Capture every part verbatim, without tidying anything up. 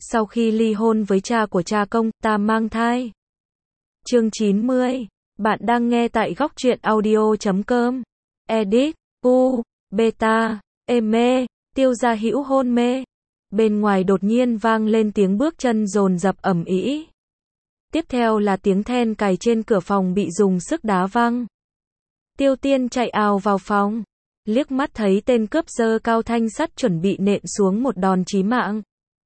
Sau khi ly hôn với cha của cha công, ta mang thai. Chương chín mươi. Bạn đang nghe tại góc truyện audio chấm com. Edit. U. Beta. Eme. Tiêu Gia Hữu hôn mê. Bên ngoài đột nhiên vang lên tiếng bước chân dồn dập ầm ĩ. Tiếp theo là tiếng then cài trên cửa phòng bị dùng sức đá văng. Tiêu Tiên chạy ào vào phòng, liếc mắt thấy tên cướp giơ cao thanh sắt chuẩn bị nện xuống một đòn chí mạng.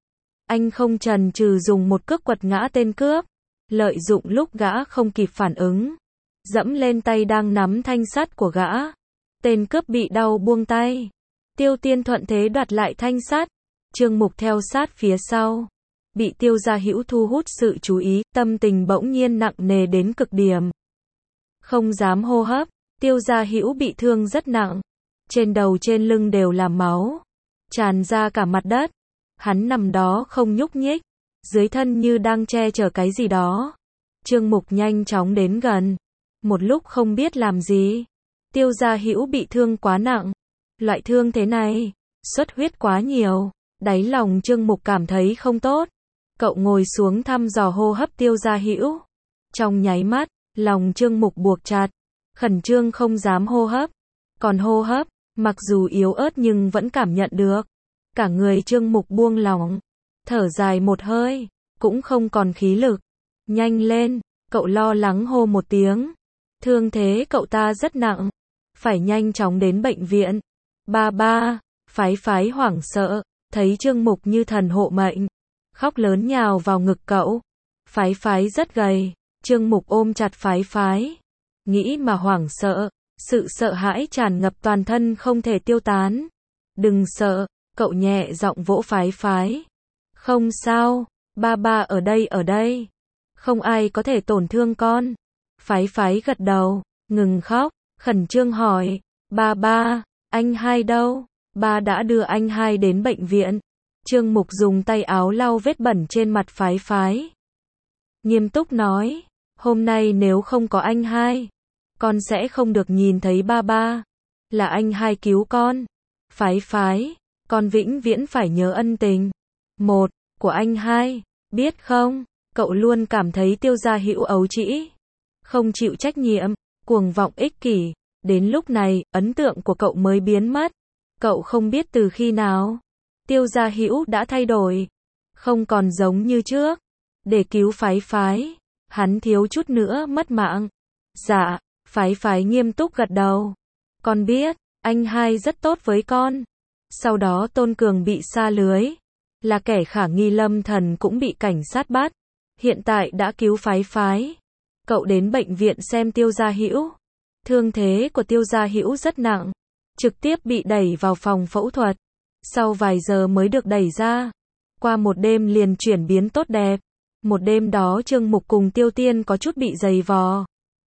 Anh không chần chừ dùng một cước quật ngã tên cướp, lợi dụng lúc gã không kịp phản ứng, dẫm lên tay đang nắm thanh sắt của gã. Tên cướp bị đau buông tay. Tiêu Tiên thuận thế đoạt lại thanh sắt. Trương Mục theo sát phía sau, bị Tiêu Gia Hữu thu hút sự chú ý, tâm tình bỗng nhiên nặng nề đến cực điểm. Không dám hô hấp, Tiêu Gia Hữu bị thương rất nặng, trên đầu trên lưng đều là máu, tràn ra cả mặt đất. Hắn nằm đó không nhúc nhích, dưới thân như đang che chở cái gì đó. Trương Mục nhanh chóng đến gần, một lúc không biết làm gì. Tiêu Gia Hữu bị thương quá nặng, loại thương thế này, xuất huyết quá nhiều, đáy lòng Trương Mục cảm thấy không tốt. Cậu ngồi xuống thăm dò hô hấp Tiêu Gia Hữu. Trong nháy mắt, lòng Trương Mục buộc chặt, khẩn trương không dám hô hấp. Còn hô hấp, mặc dù yếu ớt nhưng vẫn cảm nhận được. Cả người Trương Mục buông lỏng, thở dài một hơi, cũng không còn khí lực. Nhanh lên, cậu lo lắng hô một tiếng. Thương thế cậu ta rất nặng, phải nhanh chóng đến bệnh viện. Ba ba, Phái Phái hoảng sợ, thấy Trương Mục như thần hộ mệnh, khóc lớn nhào vào ngực cậu. Phái Phái rất gầy, Trương Mục ôm chặt Phái Phái, nghĩ mà hoảng sợ, sự sợ hãi tràn ngập toàn thân không thể tiêu tán. Đừng sợ, cậu nhẹ giọng vỗ Phái Phái. Không sao, ba ba ở đây ở đây, không ai có thể tổn thương con. Phái Phái gật đầu, ngừng khóc, khẩn trương hỏi, ba ba, anh hai đâu? Ba đã đưa anh hai đến bệnh viện. Trương Mục dùng tay áo lau vết bẩn trên mặt Phái Phái, nghiêm túc nói, hôm nay nếu không có anh hai, con sẽ không được nhìn thấy ba ba. Là anh hai cứu con. Phái Phái, con vĩnh viễn phải nhớ ân tình một của anh hai, biết không? Cậu luôn cảm thấy Tiêu Gia Hữu ấu trĩ, không chịu trách nhiệm, cuồng vọng ích kỷ. Đến lúc này, ấn tượng của cậu mới biến mất. Cậu không biết từ khi nào, Tiêu Gia Hữu đã thay đổi, không còn giống như trước. Để cứu Phái Phái, hắn thiếu chút nữa mất mạng. Dạ, Phái Phái nghiêm túc gật đầu. Con biết, anh hai rất tốt với con. Sau đó Tôn Cường bị sa lưới, là kẻ khả nghi, Lâm Thần cũng bị cảnh sát bắt. Hiện tại đã cứu Phái Phái. Cậu đến bệnh viện xem Tiêu Gia Hữu. Thương thế của Tiêu Gia Hữu rất nặng, trực tiếp bị đẩy vào phòng phẫu thuật. Sau vài giờ mới được đẩy ra. Qua một đêm liền chuyển biến tốt đẹp. Một đêm đó Trương Mục cùng Tiêu Tiên có chút bị giày vò.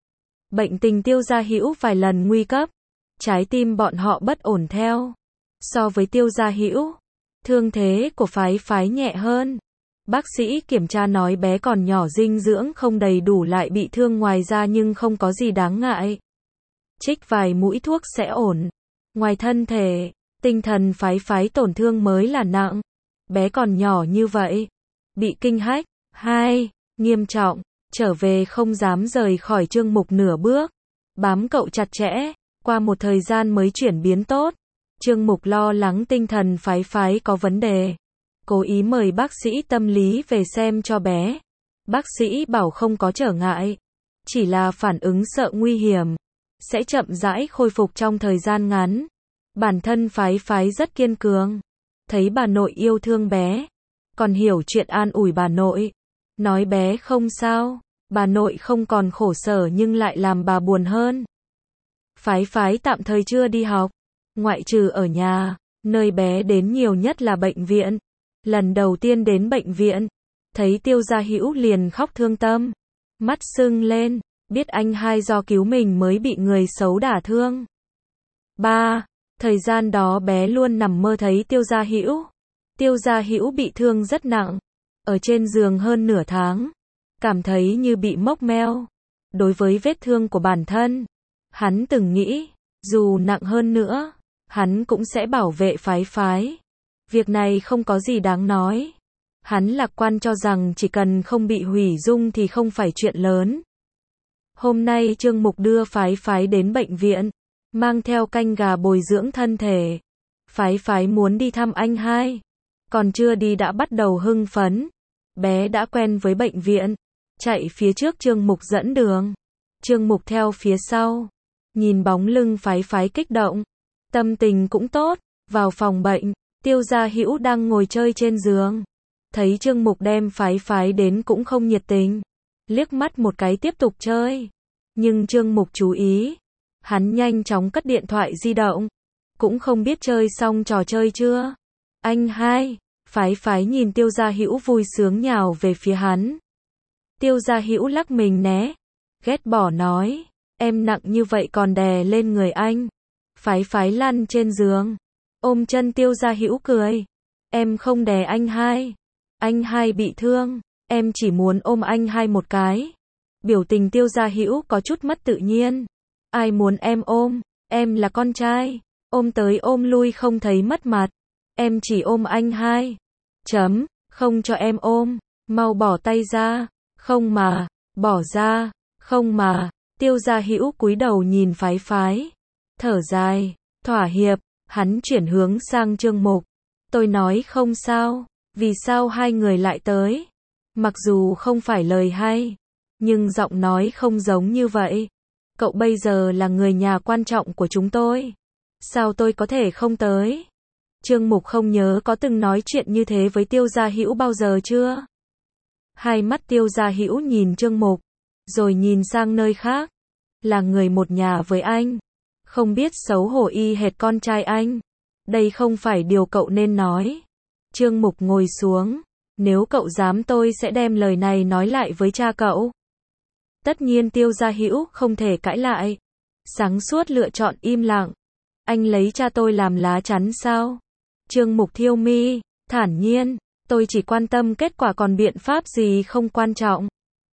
Bệnh tình Tiêu Gia Hữu vài lần nguy cấp, trái tim bọn họ bất ổn theo. So với Tiêu Gia Hữu, thương thế của Phái Phái nhẹ hơn. Bác sĩ kiểm tra nói bé còn nhỏ, dinh dưỡng không đầy đủ, lại bị thương ngoài da nhưng không có gì đáng ngại. Trích vài mũi thuốc sẽ ổn. Ngoài thân thể, tinh thần Phái Phái tổn thương mới là nặng. Bé còn nhỏ như vậy, bị kinh hách, hai, nghiêm trọng, trở về không dám rời khỏi Trương Mục nửa bước, bám cậu chặt chẽ. Qua một thời gian mới chuyển biến tốt. Trương Mục lo lắng tinh thần Phái Phái có vấn đề, cố ý mời bác sĩ tâm lý về xem cho bé. Bác sĩ bảo không có trở ngại, chỉ là phản ứng sợ nguy hiểm, sẽ chậm rãi khôi phục trong thời gian ngắn. Bản thân Phái Phái rất kiên cường, thấy bà nội yêu thương bé, còn hiểu chuyện an ủi bà nội, nói bé không sao. Bà nội không còn khổ sở nhưng lại làm bà buồn hơn. Phái Phái tạm thời chưa đi học, ngoại trừ ở nhà, nơi bé đến nhiều nhất là bệnh viện. Lần đầu tiên đến bệnh viện, thấy Tiêu Gia Hữu liền khóc thương tâm, mắt sưng lên, biết anh hai do cứu mình mới bị người xấu đả thương. Ba, thời gian đó bé luôn nằm mơ thấy Tiêu Gia Hữu. Tiêu Gia Hữu bị thương rất nặng, ở trên giường hơn nửa tháng, cảm thấy như bị móc meo. Đối với vết thương của bản thân, hắn từng nghĩ, dù nặng hơn nữa, hắn cũng sẽ bảo vệ Phái Phái. Việc này không có gì đáng nói. Hắn lạc quan cho rằng chỉ cần không bị hủy dung thì không phải chuyện lớn. Hôm nay Trương Mục đưa Phái Phái đến bệnh viện, mang theo canh gà bồi dưỡng thân thể. Phái Phái muốn đi thăm anh hai, còn chưa đi đã bắt đầu hưng phấn. Bé đã quen với bệnh viện, chạy phía trước Trương Mục dẫn đường. Trương Mục theo phía sau, nhìn bóng lưng Phái Phái kích động, tâm tình cũng tốt. Vào phòng bệnh, Tiêu Gia Hữu đang ngồi chơi trên giường. Thấy Trương Mục đem Phái Phái đến cũng không nhiệt tình, liếc mắt một cái tiếp tục chơi. Nhưng Trương Mục chú ý, hắn nhanh chóng cất điện thoại di động, cũng không biết chơi xong trò chơi chưa. Anh hai, Phái Phái nhìn Tiêu Gia Hữu vui sướng nhào về phía hắn. Tiêu Gia Hữu lắc mình né, ghét bỏ nói, em nặng như vậy còn đè lên người anh. Phái Phái lăn trên giường, ôm chân Tiêu Gia Hữu cười, em không đè anh hai, anh hai bị thương, em chỉ muốn ôm anh hai một cái. Biểu tình Tiêu Gia Hữu có chút mất tự nhiên. Ai muốn em ôm, em là con trai, ôm tới ôm lui không thấy mất mặt. Em chỉ ôm anh hai. Chấm, không cho em ôm, mau bỏ tay ra. Không mà, bỏ ra, không mà. Tiêu Gia Hữu cúi đầu nhìn Phái Phái, thở dài, thỏa hiệp. Hắn chuyển hướng sang Trương Mục. Tôi nói không sao, vì sao hai người lại tới? Mặc dù không phải lời hay, nhưng giọng nói không giống như vậy. Cậu bây giờ là người nhà quan trọng của chúng tôi, sao tôi có thể không tới? Trương Mục không nhớ có từng nói chuyện như thế với Tiêu Gia Hữu bao giờ chưa? Hai mắt Tiêu Gia Hữu nhìn Trương Mục, rồi nhìn sang nơi khác. Là người một nhà với anh, không biết xấu hổ y hệt con trai anh. Đây không phải điều cậu nên nói. Trương Mục ngồi xuống, nếu cậu dám tôi sẽ đem lời này nói lại với cha cậu. Tất nhiên Tiêu Gia Hữu không thể cãi lại, sáng suốt lựa chọn im lặng. Anh lấy cha tôi làm lá chắn sao? Trương Mục thiêu mi, thản nhiên, tôi chỉ quan tâm kết quả còn biện pháp gì không quan trọng.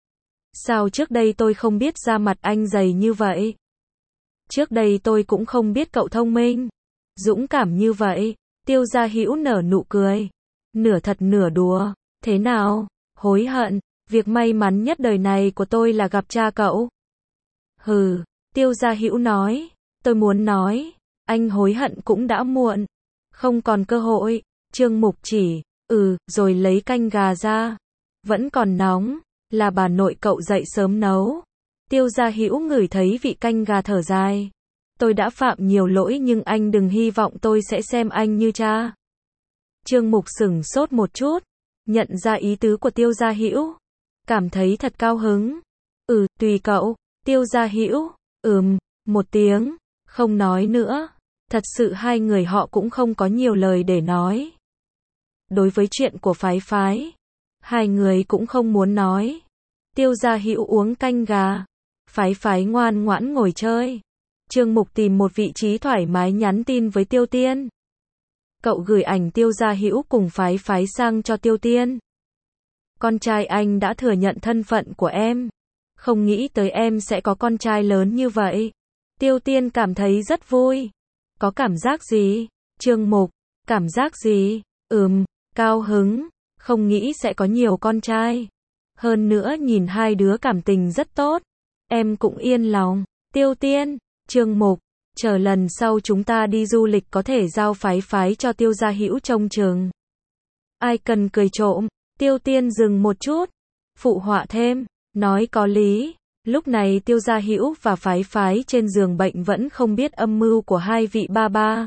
Sao trước đây tôi không biết da mặt anh dày như vậy? Trước đây tôi cũng không biết cậu thông minh, dũng cảm như vậy. Tiêu Gia Hữu nở nụ cười, nửa thật nửa đùa. Thế nào, hối hận? Việc may mắn nhất đời này của tôi là gặp cha cậu. Hừ, Tiêu Gia Hữu nói, tôi muốn nói, anh hối hận cũng đã muộn, không còn cơ hội. Trương Mục chỉ, ừ, rồi lấy canh gà ra, vẫn còn nóng, là bà nội cậu dậy sớm nấu. Tiêu Gia Hữu ngửi thấy vị canh gà thở dài, tôi đã phạm nhiều lỗi nhưng anh đừng hy vọng tôi sẽ xem anh như cha. Trương Mục sửng sốt một chút, nhận ra ý tứ của Tiêu Gia Hữu, cảm thấy thật cao hứng. Ừ, tùy cậu. Tiêu Gia Hữu, ừm, một tiếng, không nói nữa. Thật sự hai người họ cũng không có nhiều lời để nói. Đối với chuyện của Phái Phái, hai người cũng không muốn nói. Tiêu Gia Hữu uống canh gà, Phái Phái ngoan ngoãn ngồi chơi. Trương Mục tìm một vị trí thoải mái nhắn tin với Tiêu Tiên. Cậu gửi ảnh Tiêu Gia Hữu cùng Phái Phái sang cho Tiêu Tiên. Con trai anh đã thừa nhận thân phận của em, không nghĩ tới em sẽ có con trai lớn như vậy. Tiêu Tiên cảm thấy rất vui. Có cảm giác gì? Trương Mục, cảm giác gì? Ừm, cao hứng, không nghĩ sẽ có nhiều con trai. Hơn nữa nhìn hai đứa cảm tình rất tốt, em cũng yên lòng. Tiêu Tiên, Trương Mục, chờ lần sau chúng ta đi du lịch có thể giao Phái Phái cho Tiêu Gia Hữu trông chừng. Ai cần cười trộm? Tiêu Tiên dừng một chút, phụ họa thêm, nói có lý. Lúc này Tiêu Gia Hữu và Phái Phái trên giường bệnh vẫn không biết âm mưu của hai vị ba ba.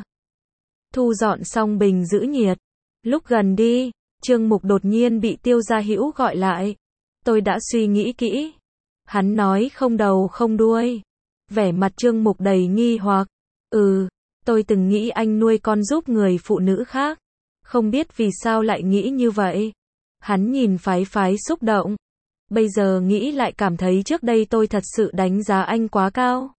Thu dọn xong bình giữ nhiệt, lúc gần đi, Trương Mục đột nhiên bị Tiêu Gia Hữu gọi lại. Tôi đã suy nghĩ kỹ. Hắn nói không đầu không đuôi. Vẻ mặt Trương Mục đầy nghi hoặc. Ừ, tôi từng nghĩ anh nuôi con giúp người phụ nữ khác. Không biết vì sao lại nghĩ như vậy. Hắn nhìn Phái Phái xúc động. Bây giờ nghĩ lại cảm thấy trước đây tôi thật sự đánh giá anh quá cao.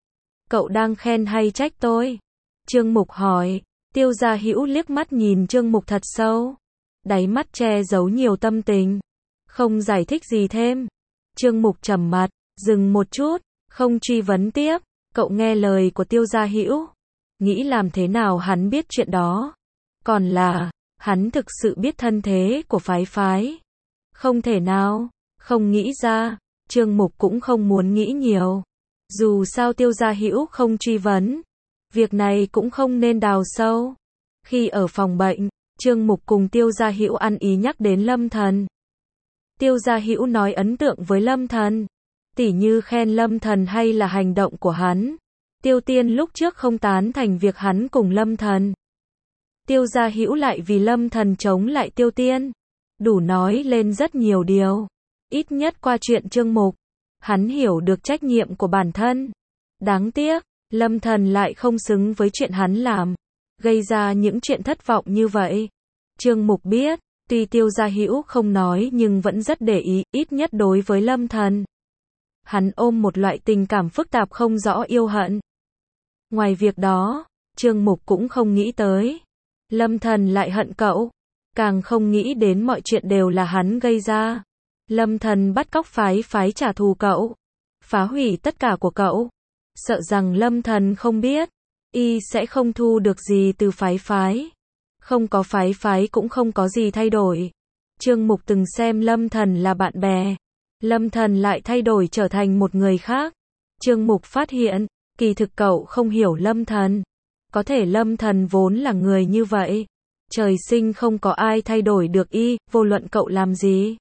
Cậu đang khen hay trách tôi? Trương Mục hỏi. Tiêu Gia Hữu liếc mắt nhìn Trương Mục thật sâu, đáy mắt che giấu nhiều tâm tình, không giải thích gì thêm. Trương Mục trầm mặt, dừng một chút, không truy vấn tiếp. Cậu nghe lời của Tiêu Gia Hữu, nghĩ làm thế nào hắn biết chuyện đó? Còn là, Hắn thực sự biết thân thế của phái phái. Không thể nào, không nghĩ ra, Trương Mục cũng không muốn nghĩ nhiều. Dù sao Tiêu Gia Hữu không truy vấn, việc này cũng không nên đào sâu. Khi ở phòng bệnh, Trương Mục cùng Tiêu Gia Hữu ăn ý nhắc đến Lâm Thần. Tiêu Gia Hữu nói ấn tượng với Lâm Thần, tỉ như khen Lâm Thần hay là hành động của hắn. Tiêu Tiên lúc trước không tán thành việc hắn cùng Lâm Thần. Tiêu Gia Hữu lại vì Lâm Thần chống lại Tiêu Tiên. Đủ nói lên rất nhiều điều. Ít nhất qua chuyện Trương Mục, hắn hiểu được trách nhiệm của bản thân. Đáng tiếc, Lâm Thần lại không xứng với chuyện hắn làm, gây ra những chuyện thất vọng như vậy. Trương Mục biết, tuy Tiêu Gia Hữu không nói nhưng vẫn rất để ý, ít nhất đối với Lâm Thần. Hắn ôm một loại tình cảm phức tạp không rõ yêu hận. Ngoài việc đó, Trương Mục cũng không nghĩ tới Lâm Thần lại hận cậu, càng không nghĩ đến mọi chuyện đều là hắn gây ra. Lâm Thần bắt cóc phái phái trả thù cậu, phá hủy tất cả của cậu. Sợ rằng Lâm Thần không biết, y sẽ không thu được gì từ phái phái. Không có phái phái cũng không có gì thay đổi. Trương Mục từng xem Lâm Thần là bạn bè. Lâm Thần lại thay đổi trở thành một người khác. Trương Mục phát hiện, kỳ thực cậu không hiểu Lâm Thần. Có thể Lâm Thần vốn là người như vậy. Trời sinh không có ai thay đổi được y, vô luận cậu làm gì.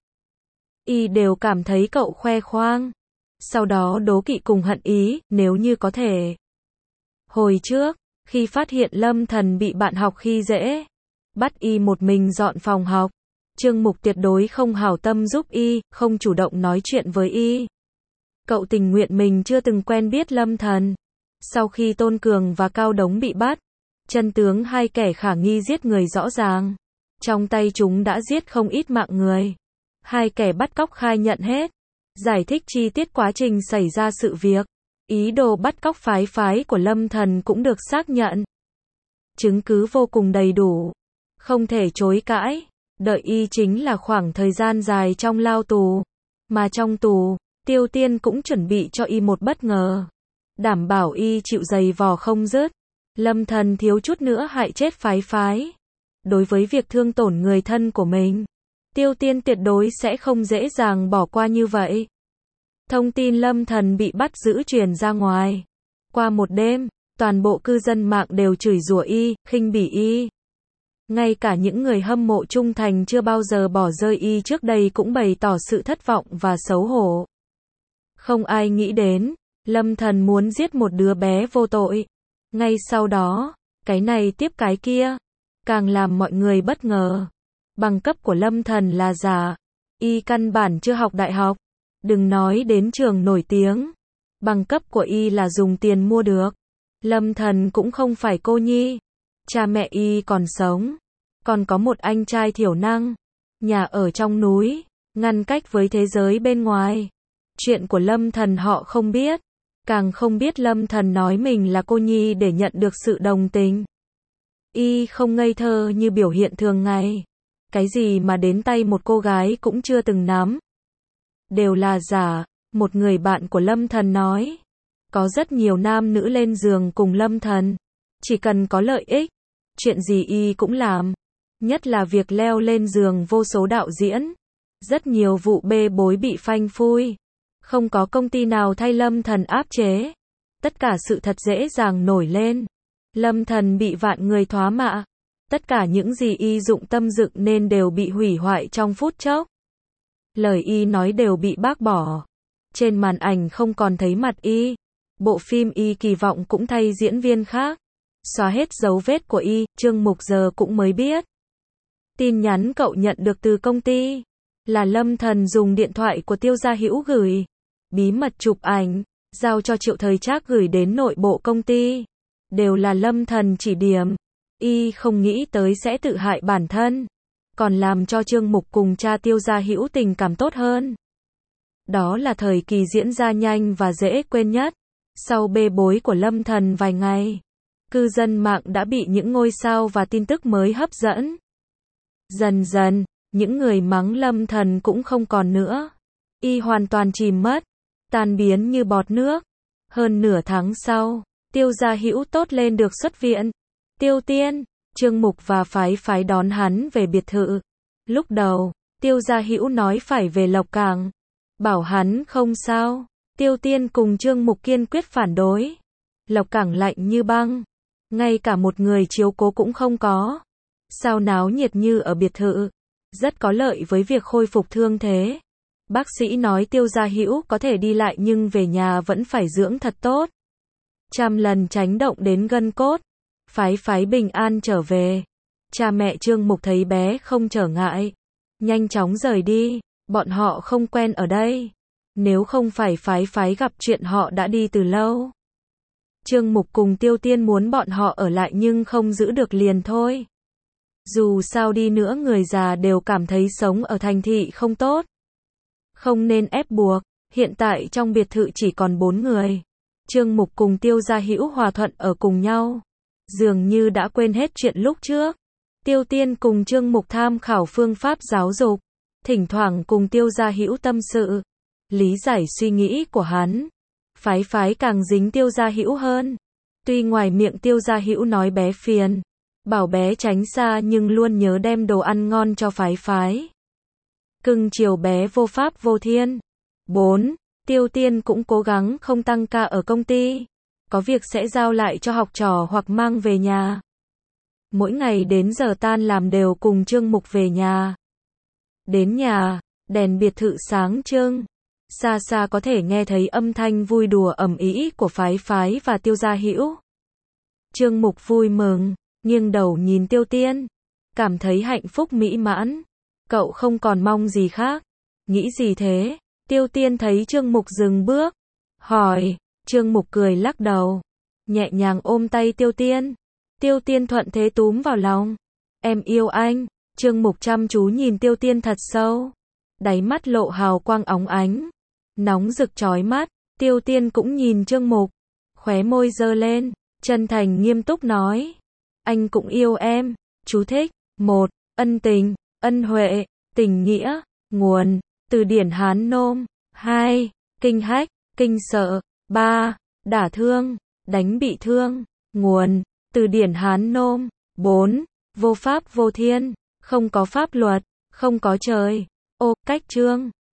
Y đều cảm thấy cậu khoe khoang. Sau đó đố kỵ cùng hận ý, nếu như có thể. Hồi trước, khi phát hiện Lâm Thần bị bạn học khi dễ, bắt y một mình dọn phòng học. Trương Mục tuyệt đối không hảo tâm giúp y, không chủ động nói chuyện với y. Cậu tình nguyện mình chưa từng quen biết Lâm Thần. Sau khi Tôn Cường và Cao Đống bị bắt, chân tướng hai kẻ khả nghi giết người rõ ràng. Trong tay chúng đã giết không ít mạng người. Hai kẻ bắt cóc khai nhận hết, giải thích chi tiết quá trình xảy ra sự việc. Ý đồ bắt cóc phái phái của Lâm Thần cũng được xác nhận. Chứng cứ vô cùng đầy đủ, không thể chối cãi. Đợi y chính là khoảng thời gian dài trong lao tù. Mà trong tù, Tiêu Tiên cũng chuẩn bị cho y một bất ngờ. Đảm bảo y chịu giày vò không dứt. Lâm Thần thiếu chút nữa hại chết phái phái. Đối với việc thương tổn người thân của mình, Tiêu Tiên tuyệt đối sẽ không dễ dàng bỏ qua như vậy. Thông tin Lâm Thần bị bắt giữ truyền ra ngoài. Qua một đêm, toàn bộ cư dân mạng đều chửi rủa y, khinh bỉ y. Ngay cả những người hâm mộ trung thành chưa bao giờ bỏ rơi y trước đây cũng bày tỏ sự thất vọng và xấu hổ. Không ai nghĩ đến, Lâm Thần muốn giết một đứa bé vô tội. Ngay sau đó, cái này tiếp cái kia, càng làm mọi người bất ngờ. Bằng cấp của Lâm Thần là giả, y căn bản chưa học đại học, đừng nói đến trường nổi tiếng. Bằng cấp của y là dùng tiền mua được. Lâm Thần cũng không phải cô nhi, cha mẹ y còn sống, còn có một anh trai thiểu năng, nhà ở trong núi, ngăn cách với thế giới bên ngoài. Chuyện của Lâm Thần họ không biết, càng không biết Lâm Thần nói mình là cô nhi để nhận được sự đồng tình. Y không ngây thơ như biểu hiện thường ngày. Cái gì mà đến tay một cô gái cũng chưa từng nắm, đều là giả. Một người bạn của Lâm Thần nói, có rất nhiều nam nữ lên giường cùng Lâm Thần, chỉ cần có lợi ích, chuyện gì y cũng làm. Nhất là việc leo lên giường vô số đạo diễn. Rất nhiều vụ bê bối bị phanh phui. Không có công ty nào thay Lâm Thần áp chế. Tất cả sự thật dễ dàng nổi lên. Lâm Thần bị vạn người thoá mạ. Tất cả những gì y dụng tâm dựng nên đều bị hủy hoại trong phút chốc. Lời y nói đều bị bác bỏ. Trên màn ảnh không còn thấy mặt y. Bộ phim y kỳ vọng cũng thay diễn viên khác. Xóa hết dấu vết của y, Trương Mục giờ cũng mới biết. Tin nhắn cậu nhận được từ công ty là Lâm Thần dùng điện thoại của Tiêu Gia Hữu gửi. Bí mật chụp ảnh, giao cho Triệu Thời Trác gửi đến nội bộ công ty. Đều là Lâm Thần chỉ điểm. Y không nghĩ tới sẽ tự hại bản thân, còn làm cho Trương Mục cùng cha Tiêu Gia Hữu tình cảm tốt hơn. Đó là thời kỳ diễn ra nhanh và dễ quên nhất. Sau bê bối của Lâm Thần vài ngày, cư dân mạng đã bị những ngôi sao và tin tức mới hấp dẫn. Dần dần, những người mắng Lâm Thần cũng không còn nữa. Y hoàn toàn chìm mất, tan biến như bọt nước. Hơn nửa tháng sau, Tiêu Gia Hữu tốt lên được xuất viện. Tiêu Tiên, Trương Mục và Phái Phái đón hắn về biệt thự. Lúc đầu, Tiêu Gia Hữu nói phải về Lộc Cảng, bảo hắn không sao. Tiêu Tiên cùng Trương Mục kiên quyết phản đối. Lộc Cảng lạnh như băng, ngay cả một người chiếu cố cũng không có. Sao náo nhiệt như ở biệt thự, rất có lợi với việc khôi phục thương thế. Bác sĩ nói Tiêu Gia Hữu có thể đi lại nhưng về nhà vẫn phải dưỡng thật tốt. Trăm lần tránh động đến gân cốt. Phái Phái bình an trở về. Cha mẹ Trương Mục thấy bé không trở ngại, nhanh chóng rời đi, bọn họ không quen ở đây. Nếu không phải Phái Phái gặp chuyện họ đã đi từ lâu. Trương Mục cùng Tiêu Tiên muốn bọn họ ở lại nhưng không giữ được liền thôi. Dù sao đi nữa người già đều cảm thấy sống ở thành thị không tốt. Không nên ép buộc, hiện tại trong biệt thự chỉ còn bốn người. Trương Mục cùng Tiêu Gia Hữu hòa thuận ở cùng nhau. Dường như đã quên hết chuyện lúc trước. Tiêu Tiên cùng Trương Mục tham khảo phương pháp giáo dục, thỉnh thoảng cùng Tiêu Gia Hữu tâm sự, lý giải suy nghĩ của hắn. Phái Phái càng dính Tiêu Gia Hữu hơn. Tuy ngoài miệng Tiêu Gia Hữu nói bé phiền, bảo bé tránh xa nhưng luôn nhớ đem đồ ăn ngon cho Phái Phái. Cưng chiều bé vô pháp vô thiên. bốn. Tiêu Tiên cũng cố gắng không tăng ca ở công ty. Có việc sẽ giao lại cho học trò hoặc mang về nhà. Mỗi ngày đến giờ tan làm đều cùng Trương Mục về nhà. Đến nhà, đèn biệt thự sáng trưng. Xa xa có thể nghe thấy âm thanh vui đùa ầm ĩ của Phái Phái và Tiêu Gia Hữu. Trương Mục vui mừng, nghiêng đầu nhìn Tiêu Tiên, cảm thấy hạnh phúc mỹ mãn. Cậu không còn mong gì khác. Nghĩ gì thế? Tiêu Tiên thấy Trương Mục dừng bước, hỏi. Trương Mục cười lắc đầu, nhẹ nhàng ôm tay Tiêu Tiên. Tiêu Tiên thuận thế túm vào lòng. Em yêu anh. Trương Mục chăm chú nhìn Tiêu Tiên thật sâu, đáy mắt lộ hào quang óng ánh, nóng rực chói mắt. Tiêu Tiên cũng nhìn Trương Mục, khóe môi giơ lên, chân thành nghiêm túc nói. Anh cũng yêu em. Chú thích. một. Ân tình, ân huệ, tình nghĩa. Nguồn. Từ điển Hán Nôm. hai. Kinh hách, kinh sợ. ba. Đả thương, đánh bị thương. Nguồn. Từ điển Hán Nôm. bốn. Vô pháp vô thiên, không có pháp luật, không có trời. Ô, cách chương.